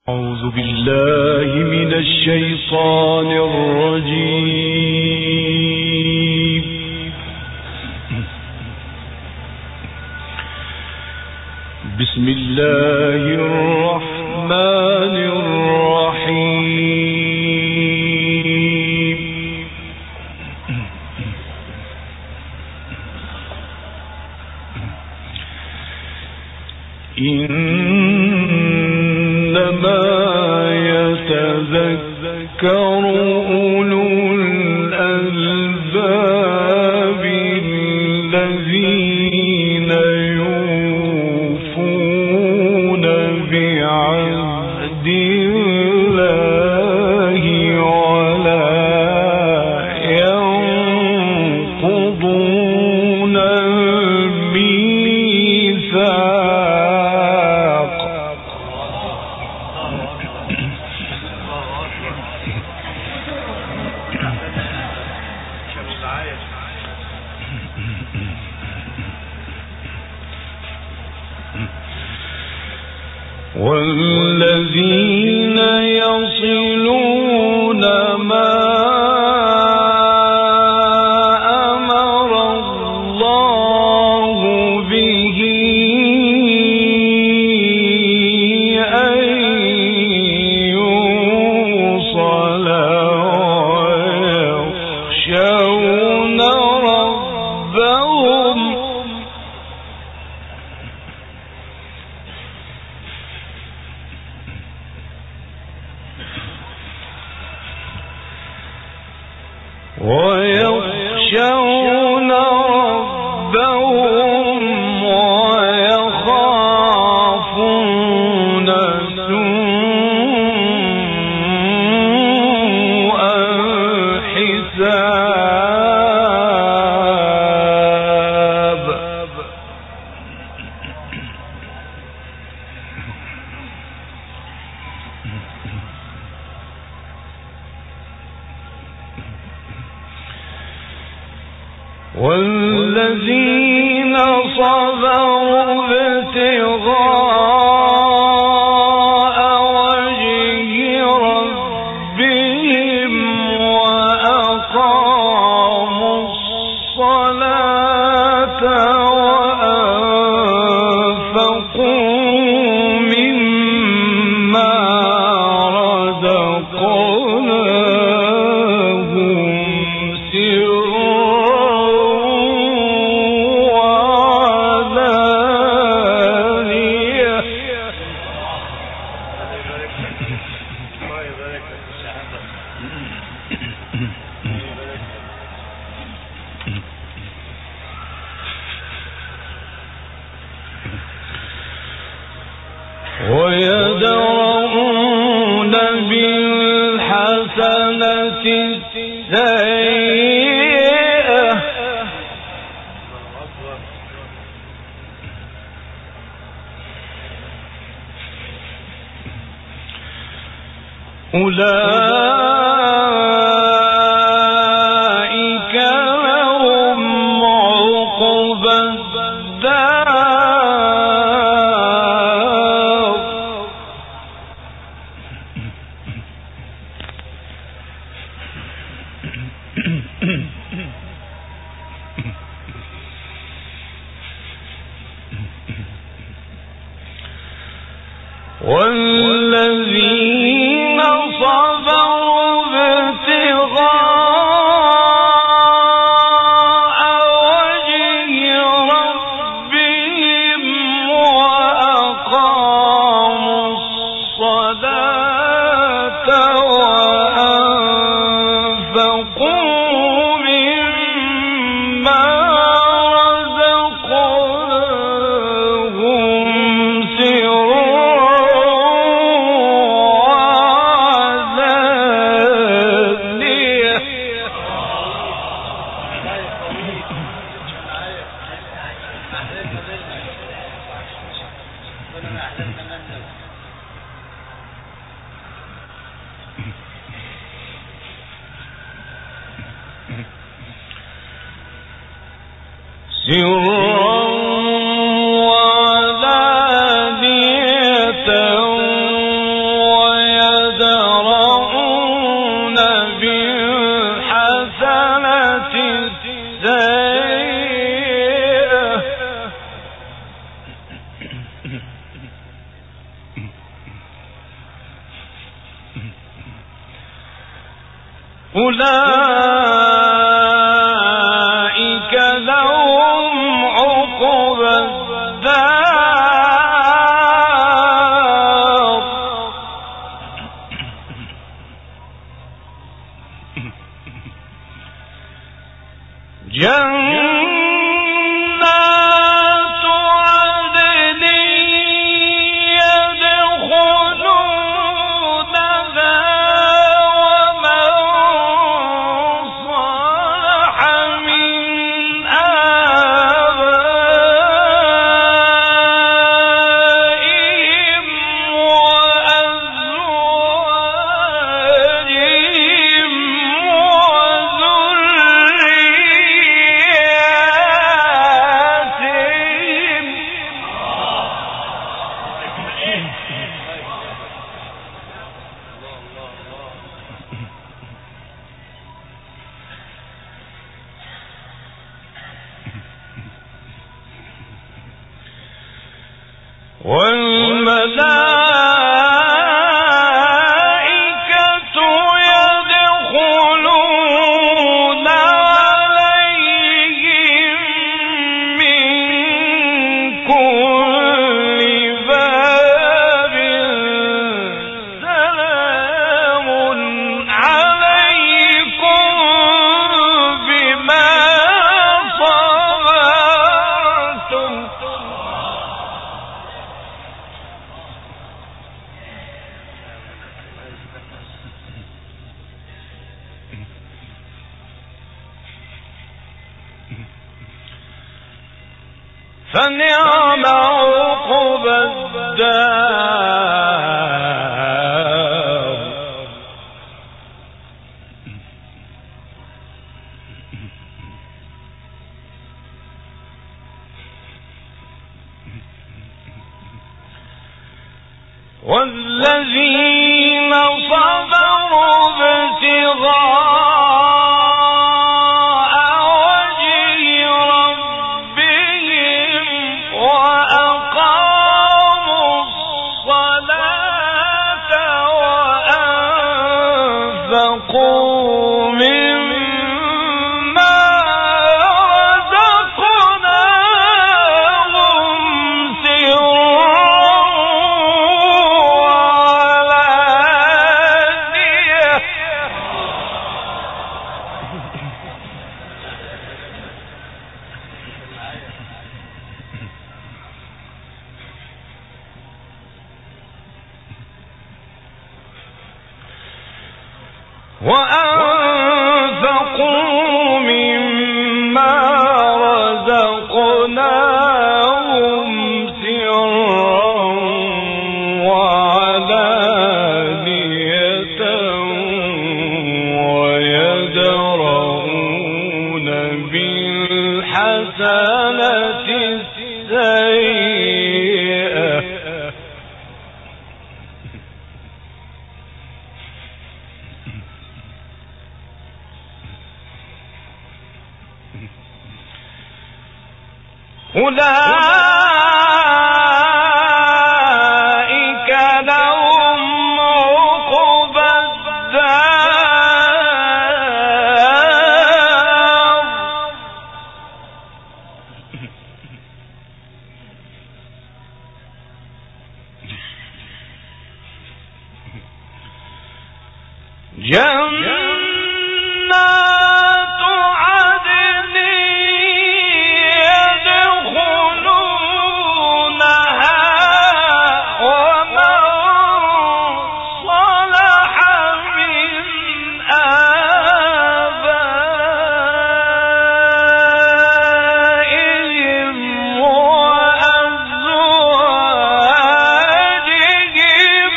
أعوذ بالله من الشيطان الرجيم. بسم الله الرحمن الرحيم. إنما يتذكر أولو الألباب الذين يوفون بعهد الله ولا ينقضون الميثاق. والذين يصلون ما أمر الله به أن يوصل ويخشون ربهم ويخافون سوء الحساب. والذين صبروا ابتغاء وجه ربهم وأقاموا الصلاة وأنفقوا مما رزقناهم ويدرؤون بالحسنة السيئة أولئك لهم عقبى الدار والذين صبروا ابتغاء وجه ربهم وأقاموا الصلاة وأنفقوا مما رزقناهم سرا وعلانية أولئك لهم عقبى الدار جنات عدن يدخلونها ومن صلح من آبائهم وأزواجهم وذرياتهم والملائكة يدخلون عليهم من كل باب سلام عليكم بما صبرتم فنعم عقبى الدار والذين صبروا ابتغاء وجه ربهم وأقاموا الصلاة وأنفقوا مما رزقناهم سرا وعلانية وأنفقوا مما رزقناهم سرا وعلانية ويدرؤون بالحسنة السيئة أولئك لهم عقبى الدار جنات عدن يدخلونها ومن صلح من آبائهم وأزواجهم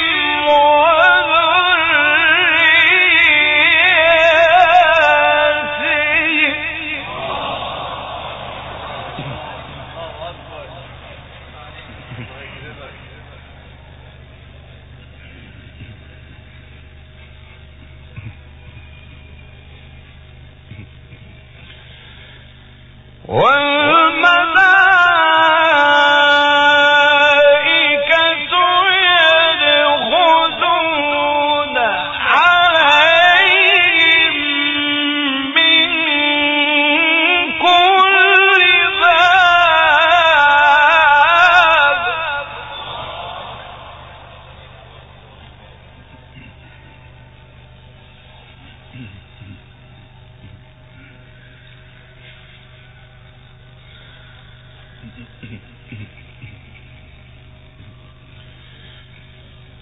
والملائكة يدخلون عليهم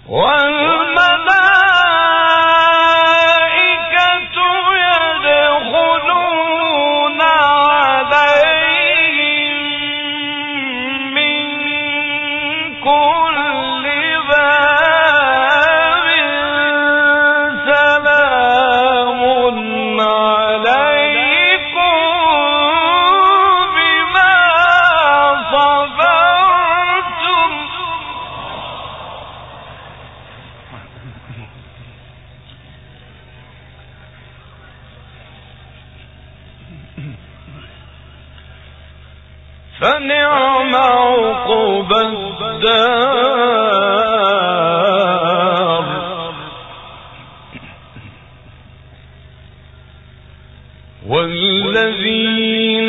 فنعم عقبى الدار والذين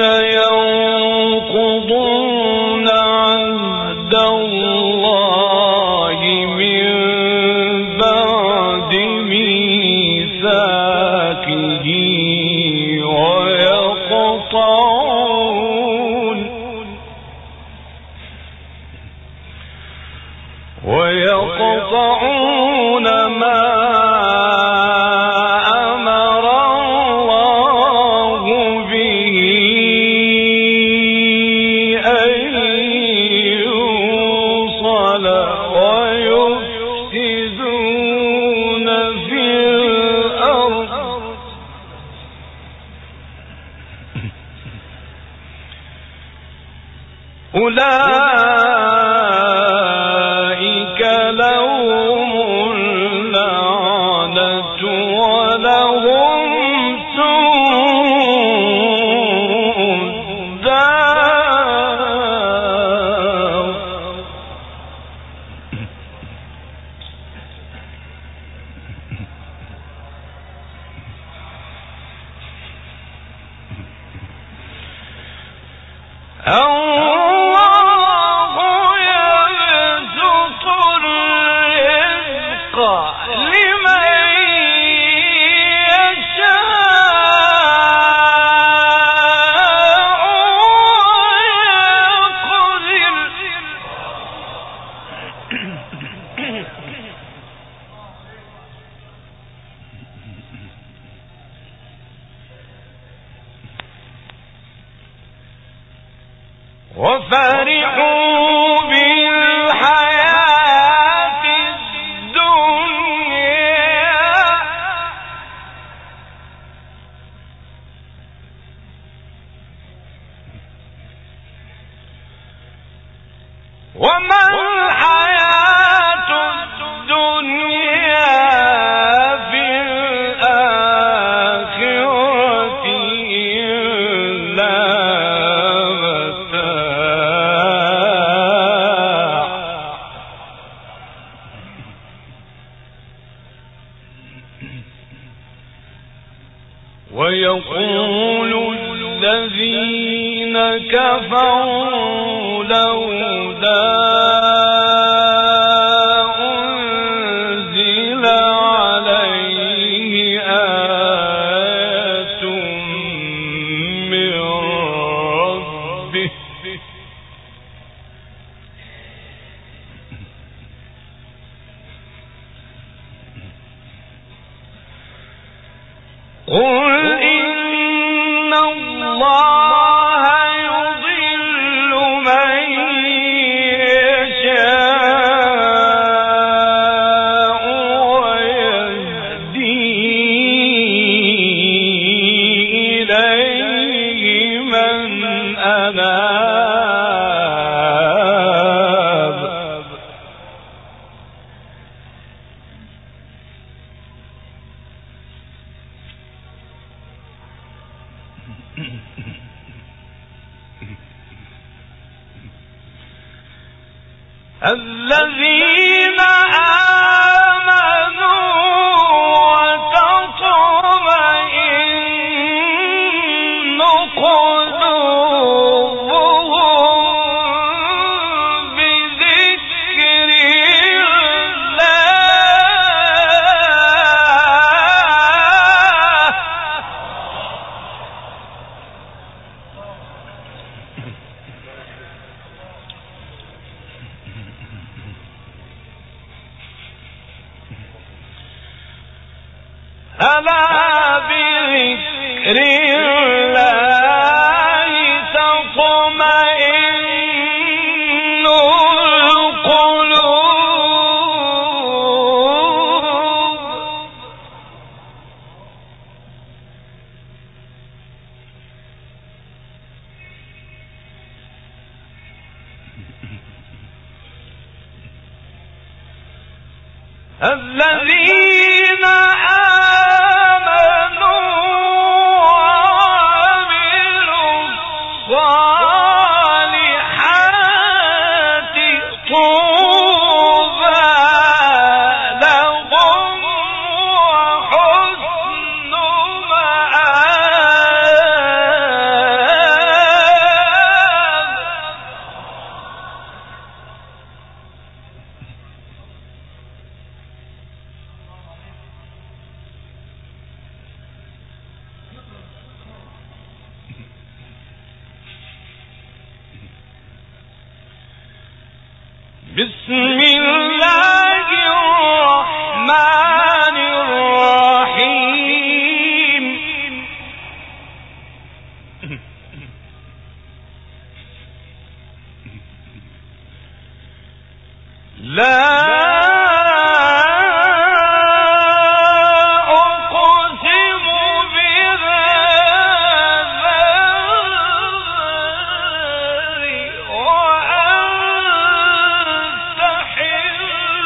ينقضون عهد الله من بعد ميثاقه ويقطعون ما أمر الله به أن يوصل ويفسدون في الأرض أولئك لهم اللعنة ولهم سوء الدار وفرحوا بالحياة الدنيا وما الحياة الدنيا في الآخرة إلا ويقول الذين كفروا لولا أنزل عليه آية من ربه قل إن الله يضل من يشاء ويهدي إليه من أناب الذين آمنوا وتطمئن قلوبهم بذكر الله ألا بذكر الله تطمئن القلوب. الذين آمنوا وعملوا الصالحات طوبى لهم وحسن مآب. بسم الله الرحمن الرحيم. لا أقسم بهذا البلد وأنت حل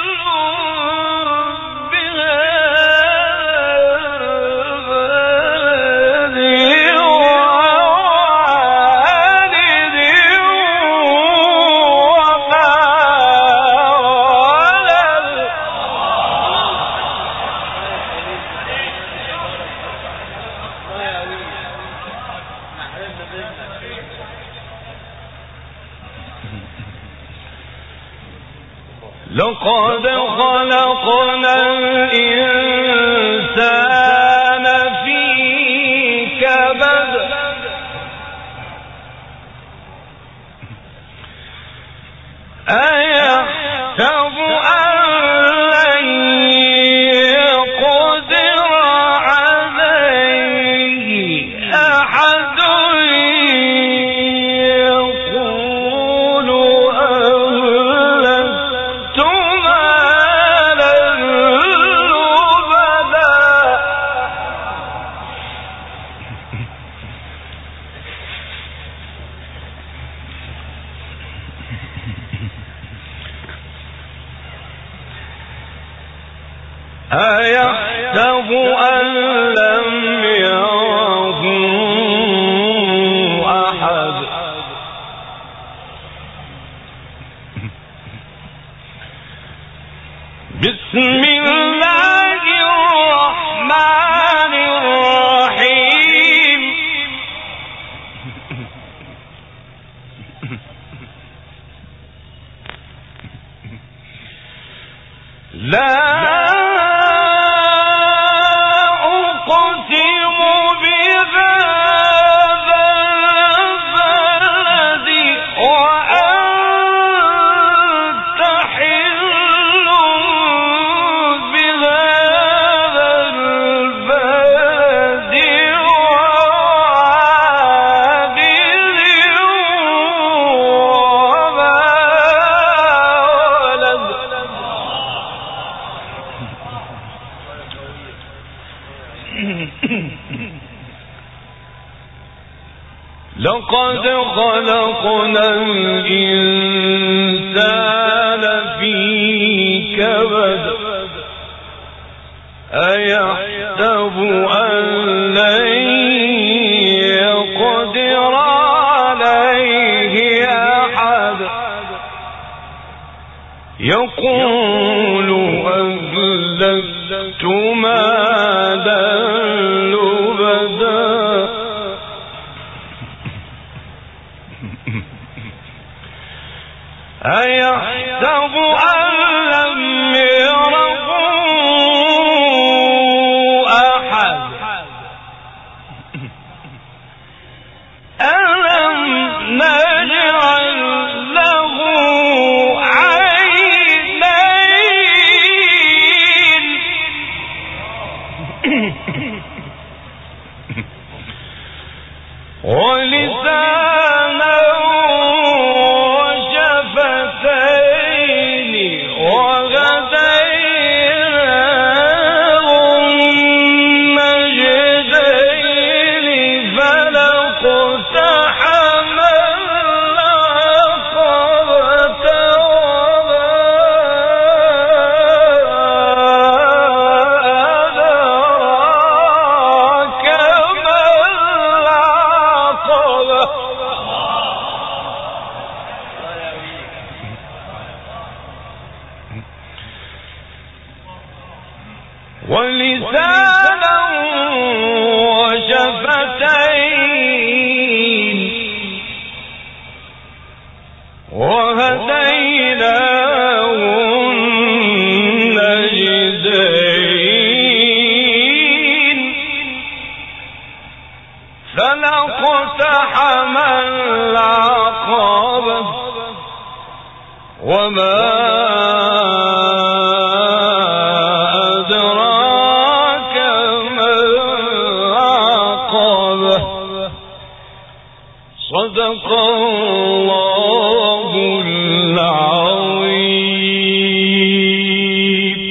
لقد خلقنا الإنسان في كبد أيحسب أن لن يقدر عليه أحد يقول أهلكت مالا لبدا. أيحسب أن لم يره أحد بسم الله الرحمن الرحيم. لا أقسم بهذا البلد وأنت حل بهذا البلد ووالد وما ولد. لقد خلقنا الإنسان في كبد أيحسب أن لن يقدر عليه أحد يقول أهلكت مالا لبدا. أيحسب أن لم يره أحد ألم نجعل له عينين ولسانا وشفتين وهديناه النجدين فلاقتحم العقبة وما أدراك ما العقبة صدق الله العظيم.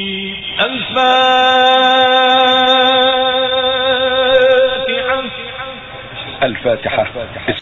الفاتحة.